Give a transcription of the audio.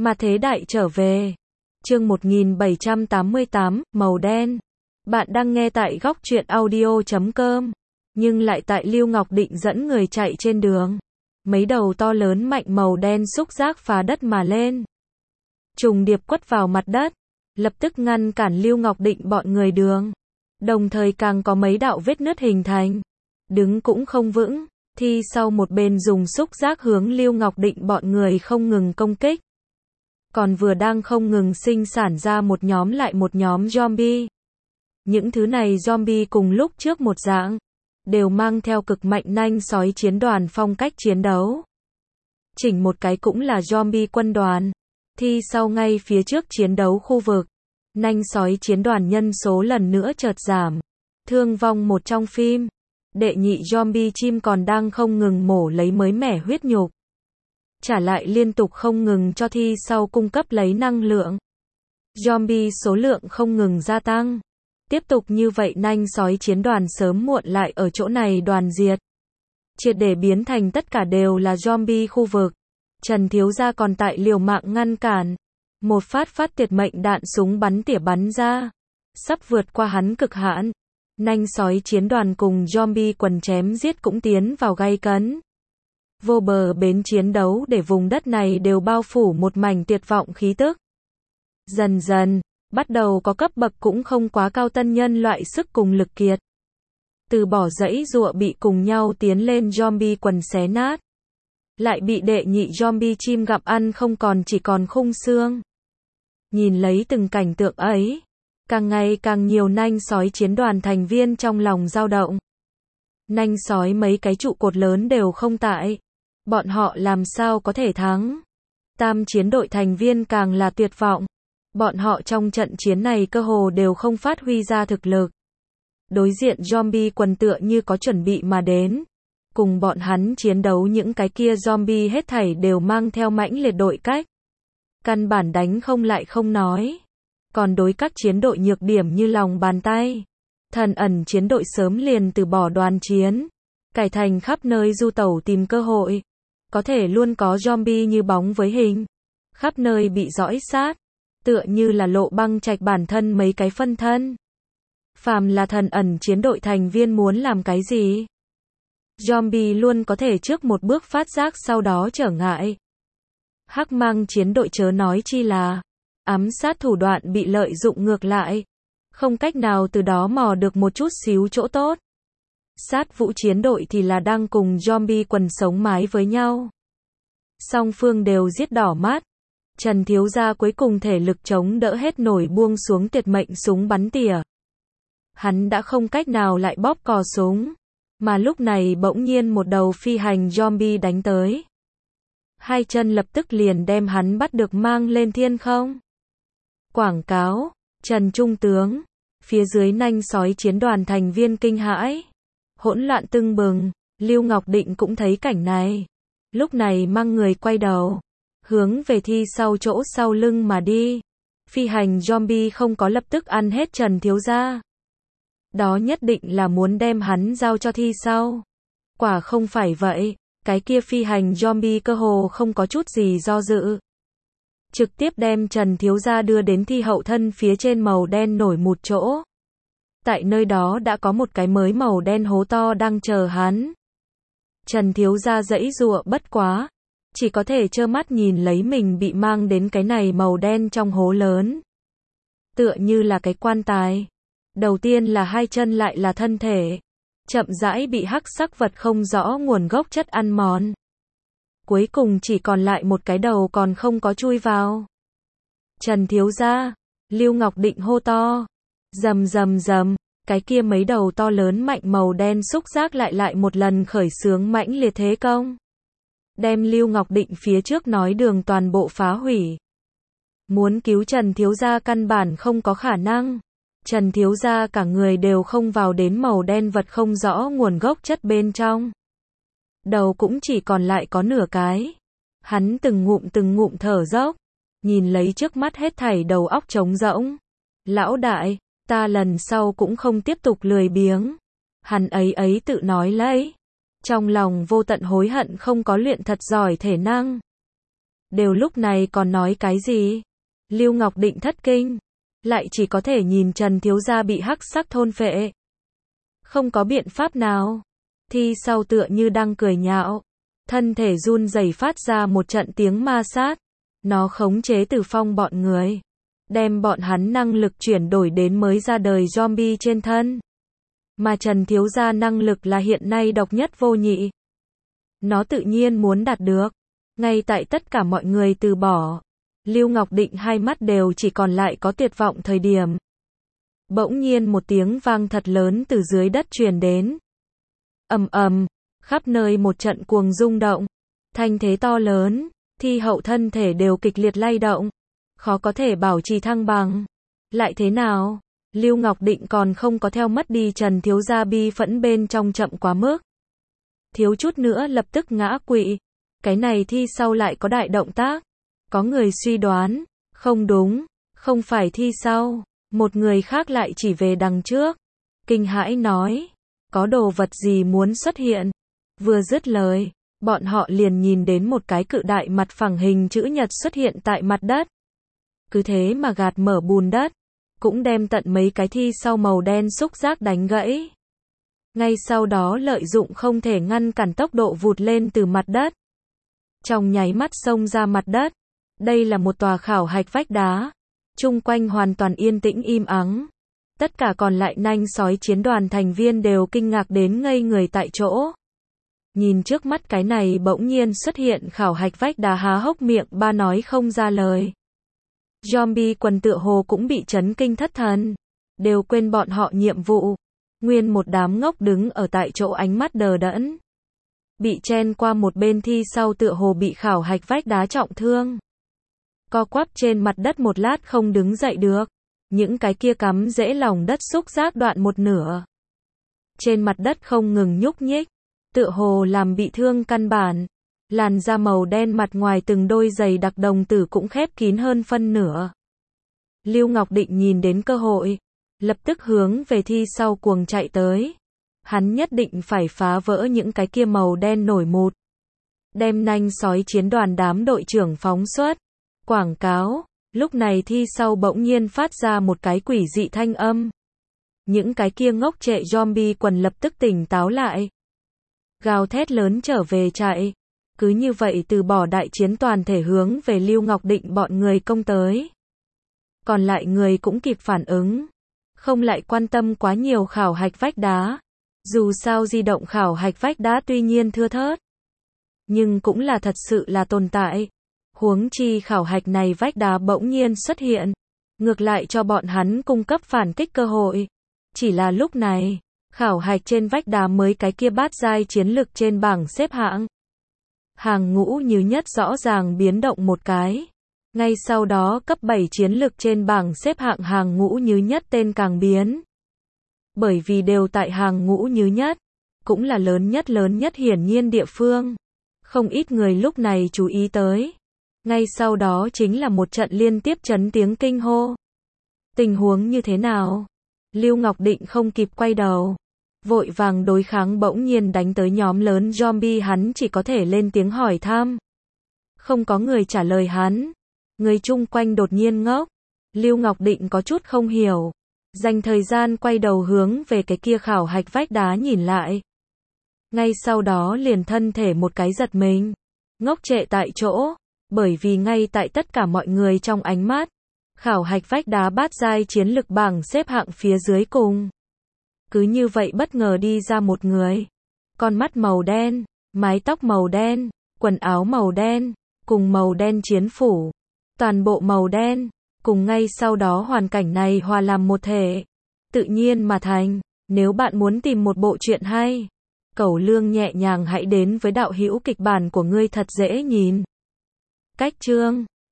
Mà thế đại trở về. Chương 1788, màu đen. Bạn đang nghe tại góc truyện audio.com. Nhưng lại tại Lưu Ngọc Định dẫn người chạy trên đường. Mấy đầu to lớn mạnh màu đen xúc giác phá đất mà lên. Trùng điệp quất vào mặt đất. Lập tức ngăn cản Lưu Ngọc Định bọn người đường. Đồng thời càng có mấy đạo vết nứt hình thành. Đứng cũng không vững. Thi sau một bên dùng xúc giác hướng Lưu Ngọc Định bọn người không ngừng công kích. Còn vừa đang không ngừng sinh sản ra một nhóm lại một nhóm zombie. Những thứ này zombie cùng lúc trước một dạng. Đều mang theo cực mạnh nanh sói chiến đoàn phong cách chiến đấu. Chỉnh một cái cũng là zombie quân đoàn. Thi sau ngay phía trước chiến đấu khu vực. Nanh sói chiến đoàn nhân số lần nữa chợt giảm. Thương vong một trong phim. Đệ nhị zombie chim còn đang không ngừng mổ lấy mới mẻ huyết nhục. Trả lại liên tục không ngừng cho thi sau cung cấp lấy năng lượng. Zombie số lượng không ngừng gia tăng. Tiếp tục như vậy nanh sói chiến đoàn sớm muộn lại ở chỗ này đoàn diệt. Triệt để biến thành tất cả đều là zombie khu vực. Trần thiếu gia còn tại liều mạng ngăn cản. Một phát tuyệt mệnh đạn súng bắn tỉa bắn ra. Sắp vượt qua hắn cực hạn. Nanh sói chiến đoàn cùng zombie quần chém giết cũng tiến vào gay cấn. Vô bờ bến chiến đấu để vùng đất này đều bao phủ một mảnh tuyệt vọng khí tức. Dần dần, bắt đầu có cấp bậc cũng không quá cao tân nhân loại sức cùng lực kiệt. Từ bỏ dãy dụa bị cùng nhau tiến lên zombie quần xé nát. Lại bị đệ nhị zombie chim gặm ăn không còn chỉ còn khung xương. Nhìn lấy từng cảnh tượng ấy. Càng ngày càng nhiều nanh sói chiến đoàn thành viên trong lòng dao động. Nanh sói mấy cái trụ cột lớn đều không tại. Bọn họ làm sao có thể thắng. Tam chiến đội thành viên càng là tuyệt vọng. Bọn họ trong trận chiến này cơ hồ đều không phát huy ra thực lực. Đối diện zombie quần tựa như có chuẩn bị mà đến. Cùng bọn hắn chiến đấu những cái kia zombie hết thảy đều mang theo mãnh liệt đội cách. Căn bản đánh không lại không nói. Còn đối các chiến đội nhược điểm như lòng bàn tay. Thần ẩn chiến đội sớm liền từ bỏ đoàn chiến. Cải thành khắp nơi du tẩu tìm cơ hội. Có thể luôn có zombie như bóng với hình. Khắp nơi bị dõi sát. Tựa như là lộ băng trạch bản thân mấy cái phân thân. Phàm là thần ẩn chiến đội thành viên muốn làm cái gì. Zombie luôn có thể trước một bước phát giác sau đó trở ngại. Hắc mang chiến đội chớ nói chi là. Ám sát thủ đoạn bị lợi dụng ngược lại. Không cách nào từ đó mò được một chút xíu chỗ tốt. Sát vũ chiến đội thì là đang cùng zombie quần sống mái với nhau. Song phương đều giết đỏ mắt. Trần thiếu gia cuối cùng thể lực chống đỡ hết nổi buông xuống tuyệt mệnh súng bắn tỉa. Hắn đã không cách nào lại bóp cò súng. Mà lúc này bỗng nhiên một đầu phi hành zombie đánh tới. Hai chân lập tức liền đem hắn bắt được mang lên thiên không. Quảng cáo, Trần Trung tướng. Phía dưới nanh sói chiến đoàn thành viên kinh hãi. Hỗn loạn tưng bừng, Lưu Ngọc Định cũng thấy cảnh này. Lúc này mang người quay đầu. Hướng về thi sau chỗ sau lưng mà đi. Phi hành zombie không có lập tức ăn hết Trần thiếu gia. Đó nhất định là muốn đem hắn giao cho thi sau. Quả không phải vậy, cái kia phi hành zombie cơ hồ không có chút gì do dự. Trực tiếp đem Trần thiếu gia đưa đến thi hậu thân phía trên màu đen nổi một chỗ. Tại nơi đó đã có một cái mới màu đen hố to đang chờ hắn. Trần thiếu gia giãy giụa bất quá. Chỉ có thể trơ mắt nhìn lấy mình bị mang đến cái này màu đen trong hố lớn. Tựa như là cái quan tài. Đầu tiên là hai chân lại là thân thể. Chậm rãi bị hắc sắc vật không rõ nguồn gốc chất ăn mòn. Cuối cùng chỉ còn lại một cái đầu còn không có chui vào. Trần thiếu gia, Lưu Ngọc Định hô to. Rầm rầm rầm, cái kia mấy đầu to lớn mạnh màu đen xúc giác lại một lần khởi xướng mãnh liệt thế công. Đem Lưu Ngọc Định phía trước nói đường toàn bộ phá hủy. Muốn cứu Trần thiếu gia căn bản không có khả năng. Trần thiếu gia cả người đều không vào đến màu đen vật không rõ nguồn gốc chất bên trong. Đầu cũng chỉ còn lại có nửa cái. Hắn từng ngụm thở dốc. Nhìn lấy trước mắt hết thảy đầu óc trống rỗng. Lão đại, ta lần sau cũng không tiếp tục lười biếng. Hắn ấy tự nói lấy. Trong lòng vô tận hối hận không có luyện thật giỏi thể năng. Đều lúc này còn nói cái gì? Lưu Ngọc Định thất kinh, lại chỉ có thể nhìn Trần thiếu gia bị hắc sắc thôn phệ. Không có biện pháp nào. Thi sau tựa như đang cười nhạo, thân thể run rẩy phát ra một trận tiếng ma sát. Nó khống chế Từ Phong bọn người, đem bọn hắn năng lực chuyển đổi đến mới ra đời zombie trên thân. Mà Trần thiếu gia năng lực là hiện nay độc nhất vô nhị. Nó tự nhiên muốn đạt được. Ngay tại tất cả mọi người từ bỏ, Lưu Ngọc Định hai mắt đều chỉ còn lại có tuyệt vọng thời điểm. Bỗng nhiên một tiếng vang thật lớn từ dưới đất truyền đến. Ầm ầm, khắp nơi một trận cuồng rung động, thanh thế to lớn, Thi hậu thân thể đều kịch liệt lay động, khó có thể bảo trì thăng bằng. Lại thế nào? Lưu Ngọc Định còn không có theo mất đi Trần thiếu gia bi phẫn bên trong chậm quá mức. Thiếu chút nữa lập tức ngã quỵ. Cái này Thi sau lại có đại động tác. Có người suy đoán, không đúng, không phải Thi sau, một người khác lại chỉ về đằng trước. Kinh hãi nói, có đồ vật gì muốn xuất hiện. Vừa dứt lời, bọn họ liền nhìn đến một cái cự đại mặt phẳng hình chữ nhật xuất hiện tại mặt đất. Cứ thế mà gạt mở bùn đất, cũng đem tận mấy cái Thi sau màu đen xúc giác đánh gãy. Ngay sau đó lợi dụng không thể ngăn cản tốc độ vụt lên từ mặt đất. Trong nháy mắt xông ra mặt đất. Đây là một tòa khảo hạch vách đá. Chung quanh hoàn toàn yên tĩnh im ắng. Tất cả còn lại nanh sói chiến đoàn thành viên đều kinh ngạc đến ngây người tại chỗ. Nhìn trước mắt cái này bỗng nhiên xuất hiện khảo hạch vách đá há hốc miệng ba nói không ra lời. Zombie quần tựa hồ cũng bị chấn kinh thất thần. Đều quên bọn họ nhiệm vụ. Nguyên một đám ngốc đứng ở tại chỗ ánh mắt đờ đẫn. Bị chen qua một bên Thi sau tựa hồ bị khảo hạch vách đá trọng thương. Co quắp trên mặt đất một lát không đứng dậy được. Những cái kia cắm rễ lòng đất xúc giác đoạn một nửa. Trên mặt đất không ngừng nhúc nhích. Tựa hồ làm bị thương căn bản. Làn da màu đen mặt ngoài từng đôi giày đặc đồng tử cũng khép kín hơn phân nửa. Lưu Ngọc Định nhìn đến cơ hội, lập tức hướng về Thi sau cuồng chạy tới. Hắn nhất định phải phá vỡ những cái kia màu đen nổi mụt. Đem nanh sói chiến đoàn đám đội trưởng phóng xuất. Quảng cáo, lúc này Thi sau bỗng nhiên phát ra một cái quỷ dị thanh âm. Những cái kia ngốc trệ zombie quần lập tức tỉnh táo lại. Gào thét lớn trở về chạy. Cứ như vậy từ bỏ đại chiến toàn thể hướng về Lưu Ngọc Định bọn người công tới. Còn lại người cũng kịp phản ứng. Không lại quan tâm quá nhiều khảo hạch vách đá. Dù sao di động khảo hạch vách đá tuy nhiên thưa thớt. Nhưng cũng là thật sự là tồn tại. Huống chi khảo hạch này vách đá bỗng nhiên xuất hiện. Ngược lại cho bọn hắn cung cấp phản kích cơ hội. Chỉ là lúc này, khảo hạch trên vách đá mới cái kia bát giai chiến lực trên bảng xếp hạng. Hàng ngũ như nhất rõ ràng biến động một cái. Ngay sau đó cấp 7 chiến lực trên bảng xếp hạng hàng ngũ như nhất tên càng biến. Bởi vì đều tại hàng ngũ như nhất, cũng là lớn nhất hiển nhiên địa phương. Không ít người lúc này chú ý tới. Ngay sau đó chính là một trận liên tiếp chấn tiếng kinh hô. Tình huống như thế nào? Lưu Ngọc Định không kịp quay đầu. Vội vàng đối kháng bỗng nhiên đánh tới nhóm lớn zombie hắn chỉ có thể lên tiếng hỏi thăm. Không có người trả lời hắn. Người chung quanh đột nhiên ngốc. Lưu Ngọc Định có chút không hiểu. Dành thời gian quay đầu hướng về cái kia khảo hạch vách đá nhìn lại. Ngay sau đó liền thân thể một cái giật mình. Ngốc trệ tại chỗ. Bởi vì ngay tại tất cả mọi người trong ánh mắt. Khảo hạch vách đá bát giai chiến lực bảng xếp hạng phía dưới cùng. Cứ như vậy bất ngờ đi ra một người. Con mắt màu đen, mái tóc màu đen, quần áo màu đen, cùng màu đen chiến phủ. Toàn bộ màu đen, cùng ngay sau đó hoàn cảnh này hòa làm một thể. Tự nhiên mà thành, nếu bạn muốn tìm một bộ truyện hay, Cẩu Lương nhẹ nhàng hãy đến với đạo hữu kịch bản của ngươi thật dễ nhìn. Cách chương